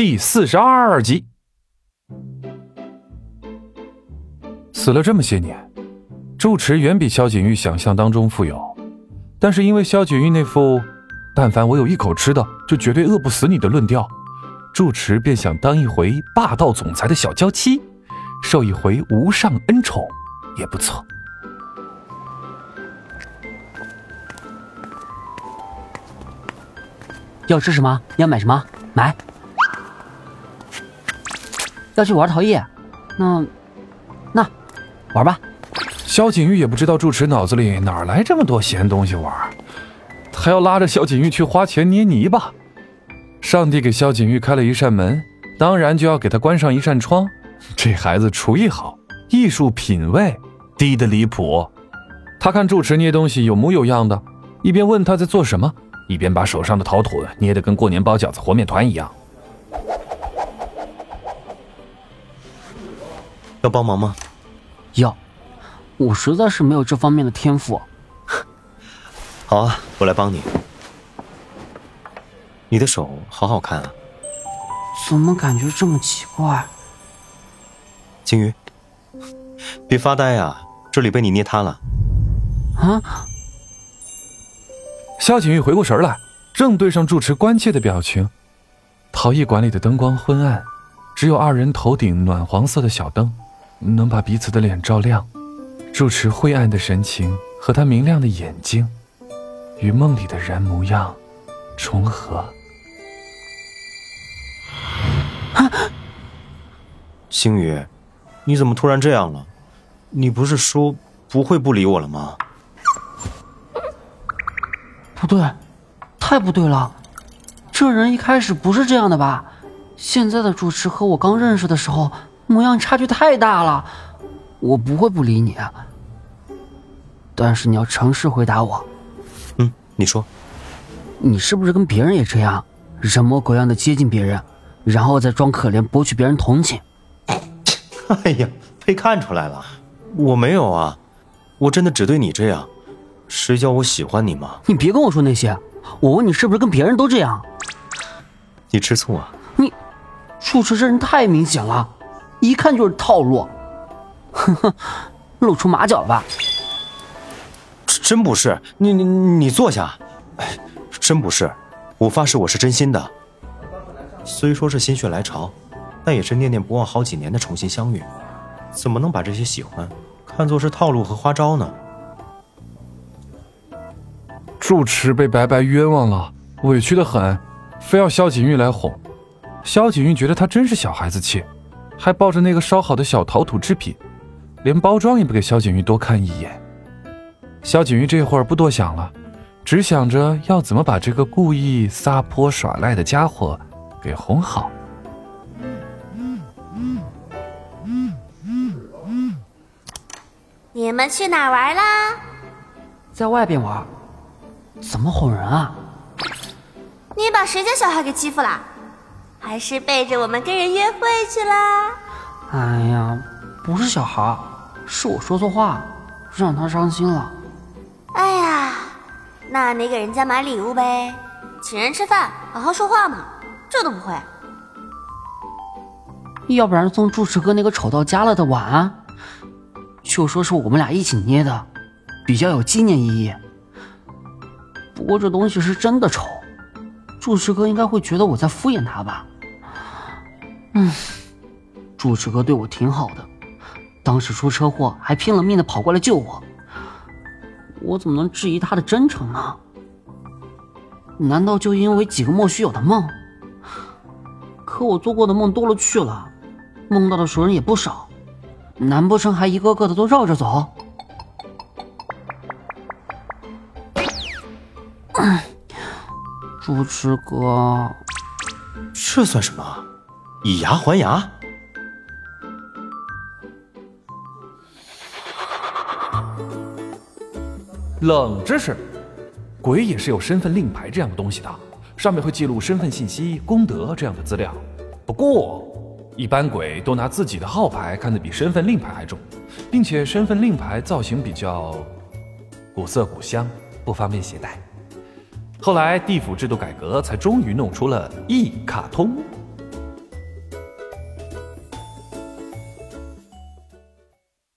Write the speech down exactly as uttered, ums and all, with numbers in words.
第四十二集。死了这么些年，住持远比萧景玉想象当中富有，但是因为萧景玉那副但凡我有一口吃的就绝对饿不死你的论调，住持便想当一回霸道总裁的小娇妻，受一回无上恩宠也不错。 要吃什么？要买什么？买。要去玩陶艺？那那玩吧。 萧景玉也不知道住持脑子里哪来这么多闲东西玩，还要拉着萧景玉去花钱捏泥巴。上帝给萧景玉开了一扇门，当然就要给他关上一扇窗。这孩子厨艺好，艺术品味低得离谱。他看住持捏东西有模有样的，一边问他在做什么，一边把手上的陶土捏得跟过年包饺子和面团一样。 要帮忙吗？ 要，我实在是没有这方面的天赋。 好啊，我来帮你。你的手好好看啊。 怎么感觉这么奇怪？ 青鱼，别发呆啊，这里被你捏塌了。 啊！ 萧景玉回过神来，正对上住持关切的表情。陶艺馆里的灯光昏暗，只有二人头顶暖黄色的小灯能把彼此的脸照亮。住持灰暗的神情和他明亮的眼睛与梦里的人模样重合。 啊！ 星宇，你怎么突然这样了？你不是说不会不理我了吗？ 不对，太不对了，这人一开始不是这样的吧？现在的主持和我刚认识的时候模样差距太大了。我不会不理你，但是你要诚实回答我。 嗯，你说， 你是不是跟别人也这样，人模狗样的接近别人，然后再装可怜博取别人同情？ 哎呀，被看出来了，我没有啊，我真的只对你这样，谁叫我喜欢你吗？ 你别跟我说那些，我问你是不是跟别人都这样？ 你吃醋啊？ 你，主持这人太明显了，一看就是套路。呵呵，露出马脚了吧？ 真不是，你你你坐下。哎，真不是，我发誓我是真心的。虽说是心血来潮，但也是念念不忘好几年的重新相遇，怎么能把这些喜欢看作是套路和花招呢？ 住持被白白冤枉了，委屈得很，非要萧景玉来哄。萧景玉觉得他真是小孩子气，还抱着那个烧好的小陶土制品，连包装也不给萧景玉多看一眼。萧景玉这会儿不多想了，只想着要怎么把这个故意撒泼耍赖的家伙给哄好。 你们去哪儿玩啦？ 在外边玩。怎么哄人啊？ 你把谁家小孩给欺负了？还是背着我们跟人约会去啦？ 哎呀，不是小孩，是我说错话，让他伤心了。 哎呀，那你给人家买礼物呗，请人吃饭，好好说话嘛，这都不会。 要不然送住持哥那个丑到家了的碗，就说是我们俩一起捏的，比较有纪念意义。不过这东西是真的丑，住持哥应该会觉得我在敷衍他吧。嗯，住持哥对我挺好的，当时出车祸还拼了命的跑过来救我，我怎么能质疑他的真诚呢？难道就因为几个莫须有的梦？可我做过的梦多了去了，梦到的熟人也不少，难不成还一个个的都绕着走？住持哥， 这算什么？以牙还牙？ 冷知识，鬼也是有身份令牌这样的东西的，上面会记录身份信息、功德这样的资料。不过一般鬼都拿自己的号牌看得比身份令牌还重，并且身份令牌造型比较古色古香，不方便携带。后来地府制度改革，才终于弄出了一卡通。